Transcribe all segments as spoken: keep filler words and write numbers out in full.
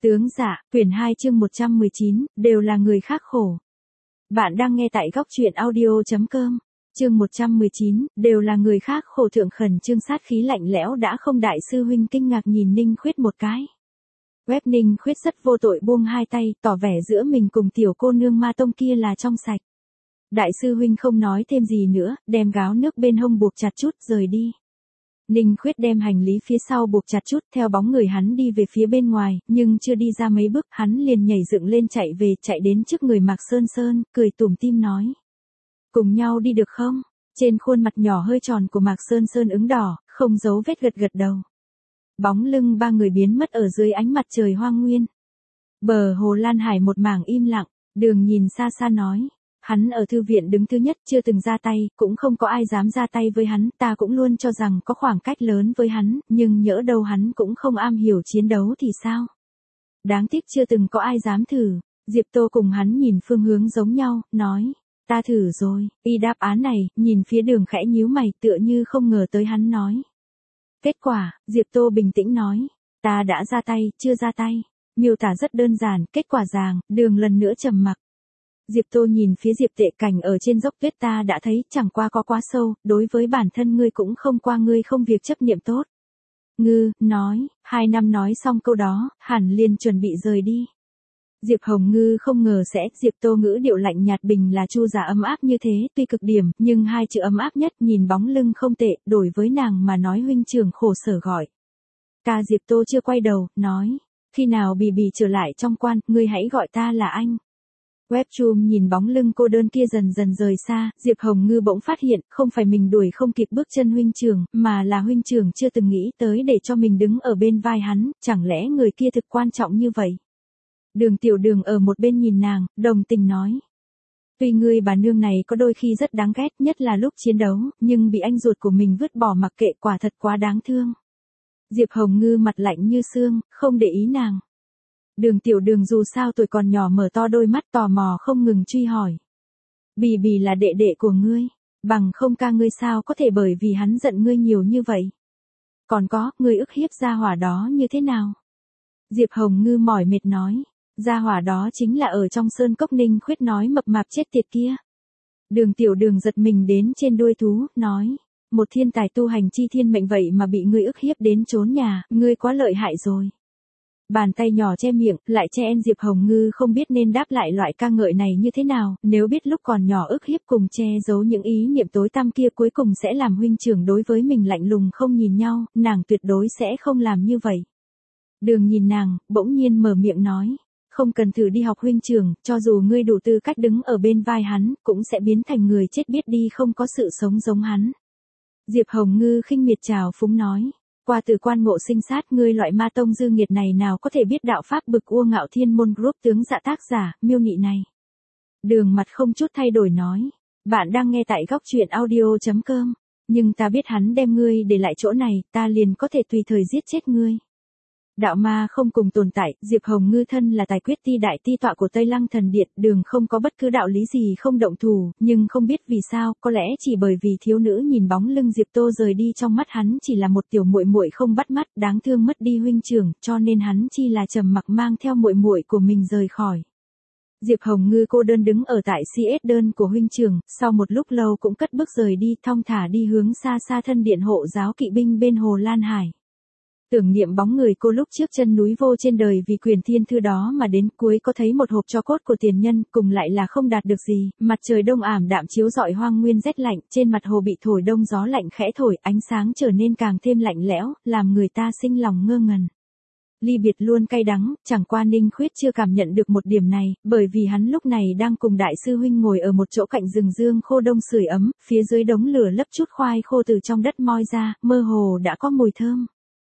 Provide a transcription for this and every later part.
Tướng dạ, quyển hai chương một trăm mười chín, đều là người khác khổ. Bạn đang nghe tại góc truyện audio.com. Chương một trăm mười chín, đều là người khác khổ. Thượng khẩn trương sát khí lạnh lẽo đã không. Đại sư huynh kinh ngạc nhìn Ninh Khuyết một cái. Web Ninh Khuyết rất vô tội buông hai tay, tỏ vẻ giữa mình cùng tiểu cô nương ma tông kia là trong sạch. Đại sư huynh không nói thêm gì nữa, đem gáo nước bên hông buộc chặt chút rời đi. Ninh Khuyết đem hành lý phía sau buộc chặt chút, theo bóng người hắn đi về phía bên ngoài, nhưng chưa đi ra mấy bước, hắn liền nhảy dựng lên chạy về, chạy đến trước người Mạc Sơn Sơn, cười tủm tỉm nói. Cùng nhau đi được không? Trên khuôn mặt nhỏ hơi tròn của Mạc Sơn Sơn ửng đỏ, không giấu vết gật gật đầu. Bóng lưng ba người biến mất ở dưới ánh mặt trời hoang nguyên. Bờ hồ Lan Hải một mảng im lặng, Đường nhìn xa xa nói. Hắn ở thư viện đứng thứ nhất, chưa từng ra tay, cũng không có ai dám ra tay với hắn, ta cũng luôn cho rằng có khoảng cách lớn với hắn, nhưng nhỡ đâu hắn cũng không am hiểu chiến đấu thì sao? Đáng tiếc chưa từng có ai dám thử. Diệp Tô cùng hắn nhìn phương hướng giống nhau, nói, ta thử rồi. Y đáp án này, nhìn phía Đường khẽ nhíu mày, tựa như không ngờ tới hắn nói. Kết quả, Diệp Tô bình tĩnh nói, ta đã ra tay, chưa ra tay. Miêu tả rất đơn giản, kết quả ràng. Đường lần nữa trầm mặc. Diệp Tô nhìn phía Diệp Tệ Cảnh ở trên dốc tuyết, ta đã thấy, chẳng qua có quá sâu, đối với bản thân ngươi cũng không qua, ngươi không việc chấp niệm tốt. Ngư, nói, hai năm nói xong câu đó, hẳn liền chuẩn bị rời đi. Diệp Hồng Ngư không ngờ sẽ, Diệp Tô ngữ điệu lạnh nhạt bình là chu giả ấm áp như thế, tuy cực điểm, nhưng hai chữ ấm áp nhất, nhìn bóng lưng không tệ, đổi với nàng mà nói huynh trưởng khổ sở gọi. Ca Diệp Tô chưa quay đầu, nói, khi nào bì bì trở lại trong quan, ngươi hãy gọi ta là anh. Webchum nhìn bóng lưng cô đơn kia dần dần rời xa, Diệp Hồng Ngư bỗng phát hiện, không phải mình đuổi không kịp bước chân huynh trưởng, mà là huynh trưởng chưa từng nghĩ tới để cho mình đứng ở bên vai hắn, chẳng lẽ người kia thực quan trọng như vậy? Đường Tiểu Đường ở một bên nhìn nàng, đồng tình nói. Tuy ngươi bà nương này có đôi khi rất đáng ghét, nhất là lúc chiến đấu, nhưng bị anh ruột của mình vứt bỏ mặc kệ quả thật quá đáng thương. Diệp Hồng Ngư mặt lạnh như xương, không để ý nàng. Đường Tiểu Đường dù sao tuổi còn nhỏ mở to đôi mắt tò mò không ngừng truy hỏi. Bì bì là đệ đệ của ngươi, bằng không ca ngươi sao có thể bởi vì hắn giận ngươi nhiều như vậy. Còn có, ngươi ức hiếp gia hỏa đó như thế nào? Diệp Hồng Ngư mỏi mệt nói, gia hỏa đó chính là ở trong sơn cốc. Ninh Khuyết nói mập mạp chết tiệt kia. Đường Tiểu Đường giật mình đến trên đuôi thú, nói, một thiên tài tu hành chi thiên mệnh vậy mà bị ngươi ức hiếp đến trốn nhà, ngươi quá lợi hại rồi. Bàn tay nhỏ che miệng, lại che en. Diệp Hồng Ngư không biết nên đáp lại loại ca ngợi này như thế nào, nếu biết lúc còn nhỏ ức hiếp cùng che giấu những ý niệm tối tăm kia cuối cùng sẽ làm huynh trưởng đối với mình lạnh lùng không nhìn nhau, nàng tuyệt đối sẽ không làm như vậy. Đường nhìn nàng, bỗng nhiên mở miệng nói, không cần thử đi học huynh trưởng, cho dù ngươi đủ tư cách đứng ở bên vai hắn, cũng sẽ biến thành người chết biết đi, không có sự sống giống hắn. Diệp Hồng Ngư khinh miệt trào phúng nói. Qua từ quan ngộ sinh sát, ngươi loại ma tông dư nghiệt này nào có thể biết đạo pháp bực ua ngạo thiên môn group tướng dạ tác giả, miêu nghị này. Đường mặt không chút thay đổi nói. Bạn đang nghe tại góc truyện audio.com. Nhưng ta biết hắn đem ngươi để lại chỗ này, ta liền có thể tùy thời giết chết ngươi. Đạo ma không cùng tồn tại, Diệp Hồng Ngư thân là tài quyết ti đại ti tọa của Tây Lăng Thần Điện, Đường không có bất cứ đạo lý gì không động thủ, nhưng không biết vì sao, có lẽ chỉ bởi vì thiếu nữ nhìn bóng lưng Diệp Tô rời đi, trong mắt hắn chỉ là một tiểu muội muội không bắt mắt, đáng thương mất đi huynh trưởng, cho nên hắn chi là trầm mặc mang theo muội muội của mình rời khỏi. Diệp Hồng Ngư cô đơn đứng ở tại xê ét đơn của huynh trưởng, sau một lúc lâu cũng cất bước rời đi, thong thả đi hướng xa xa thân điện hộ giáo kỵ binh bên hồ Lan Hải. Tưởng niệm bóng người cô lúc trước chân núi vô trên đời vì quyền thiên thư đó mà đến cuối có thấy một hộp tro cốt của tiền nhân, cùng lại là không đạt được gì, mặt trời đông ảm đạm chiếu rọi hoang nguyên rét lạnh, trên mặt hồ bị thổi đông gió lạnh khẽ thổi, ánh sáng trở nên càng thêm lạnh lẽo, làm người ta sinh lòng ngơ ngẩn. Ly biệt luôn cay đắng, chẳng qua Ninh Khuyết chưa cảm nhận được một điểm này, bởi vì hắn lúc này đang cùng đại sư huynh ngồi ở một chỗ cạnh rừng dương khô đông sưởi ấm, phía dưới đống lửa lấp chút khoai khô từ trong đất moi ra, mơ hồ đã có mùi thơm.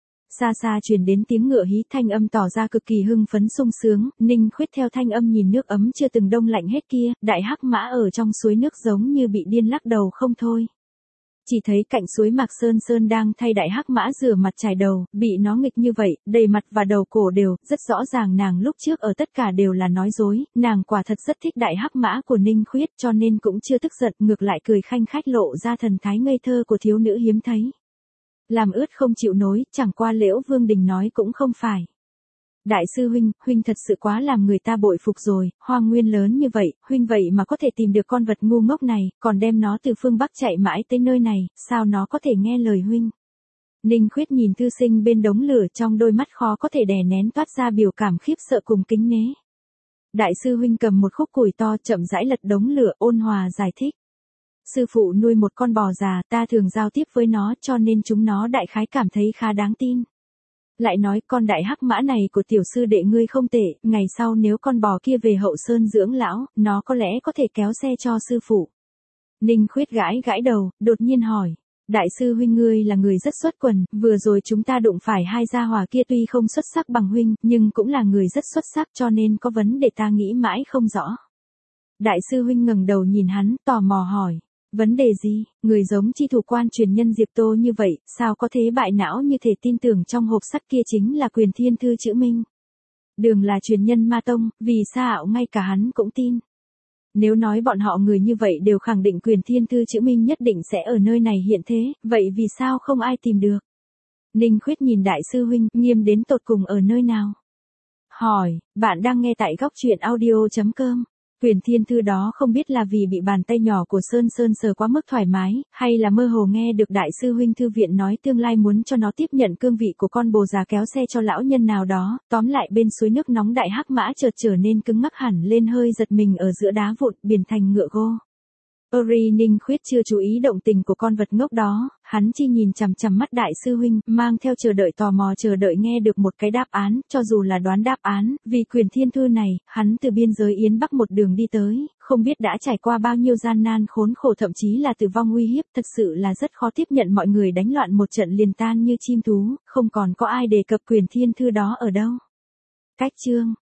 Xa xa truyền đến tiếng ngựa hí, thanh âm tỏ ra cực kỳ hưng phấn sung sướng, Ninh Khuyết theo thanh âm nhìn nước ấm chưa từng đông lạnh hết kia, đại hắc mã ở trong suối nước giống như bị điên lắc đầu không thôi. Chỉ thấy cạnh suối Mạc Sơn Sơn đang thay đại hắc mã rửa mặt chải đầu, bị nó nghịch như vậy, đầy mặt và đầu cổ đều, rất rõ ràng nàng lúc trước ở tất cả đều là nói dối, nàng quả thật rất thích đại hắc mã của Ninh Khuyết cho nên cũng chưa tức giận, ngược lại cười khanh khách lộ ra thần thái ngây thơ của thiếu nữ hiếm thấy. Làm ướt không chịu nối, chẳng qua Liễu Vương Đình nói cũng không phải. Đại sư huynh, huynh thật sự quá làm người ta bội phục rồi, hoang nguyên lớn như vậy, huynh vậy mà có thể tìm được con vật ngu ngốc này, còn đem nó từ phương Bắc chạy mãi tới nơi này, sao nó có thể nghe lời huynh. Ninh Khuyết nhìn thư sinh bên đống lửa, trong đôi mắt khó có thể đè nén toát ra biểu cảm khiếp sợ cùng kính nể. Đại sư huynh cầm một khúc củi to chậm rãi lật đống lửa, ôn hòa giải thích. Sư phụ nuôi một con bò già, ta thường giao tiếp với nó cho nên chúng nó đại khái cảm thấy khá đáng tin. Lại nói con đại hắc mã này của tiểu sư đệ ngươi không tệ, ngày sau nếu con bò kia về hậu sơn dưỡng lão, nó có lẽ có thể kéo xe cho sư phụ. Ninh Khuyết gãi gãi đầu, đột nhiên hỏi. Đại sư huynh ngươi là người rất xuất quần, vừa rồi chúng ta đụng phải hai gia hỏa kia tuy không xuất sắc bằng huynh, nhưng cũng là người rất xuất sắc cho nên có vấn đề ta nghĩ mãi không rõ. Đại sư huynh ngẩng đầu nhìn hắn, tò mò hỏi. Vấn đề gì, người giống chi thủ quan truyền nhân Diệp Tô như vậy, sao có thế bại não như thể tin tưởng trong hộp sắt kia chính là Quyền Thiên Thư chữ minh. Đường là truyền nhân Ma Tông, vì sao ngay cả hắn cũng tin. Nếu nói bọn họ người như vậy đều khẳng định Quyền Thiên Thư chữ minh nhất định sẽ ở nơi này hiện thế, vậy vì sao không ai tìm được? Ninh Khuyết nhìn đại sư huynh, nghiêm đến tột cùng ở nơi nào? Hỏi, bạn đang nghe tại góc truyện audio chấm com. Quyền Thiên Thư đó không biết là vì bị bàn tay nhỏ của Sơn Sơn sờ quá mức thoải mái, hay là mơ hồ nghe được đại sư huynh thư viện nói tương lai muốn cho nó tiếp nhận cương vị của con bồ già kéo xe cho lão nhân nào đó, tóm lại bên suối nước nóng đại hắc mã chợt trở nên cứng ngắc hẳn lên, hơi giật mình ở giữa đá vụn, biến thành ngựa gô. Ori Ninh Khuyết chưa chú ý động tình của con vật ngốc đó, hắn chỉ nhìn chằm chằm mắt đại sư huynh, mang theo chờ đợi tò mò chờ đợi nghe được một cái đáp án, cho dù là đoán đáp án, vì Quyền Thiên Thư này, hắn từ biên giới Yến Bắc một đường đi tới, không biết đã trải qua bao nhiêu gian nan khốn khổ, thậm chí là tử vong uy hiếp, thực sự là rất khó tiếp nhận mọi người đánh loạn một trận liền tan như chim thú, không còn có ai đề cập Quyền Thiên Thư đó ở đâu. Cách chương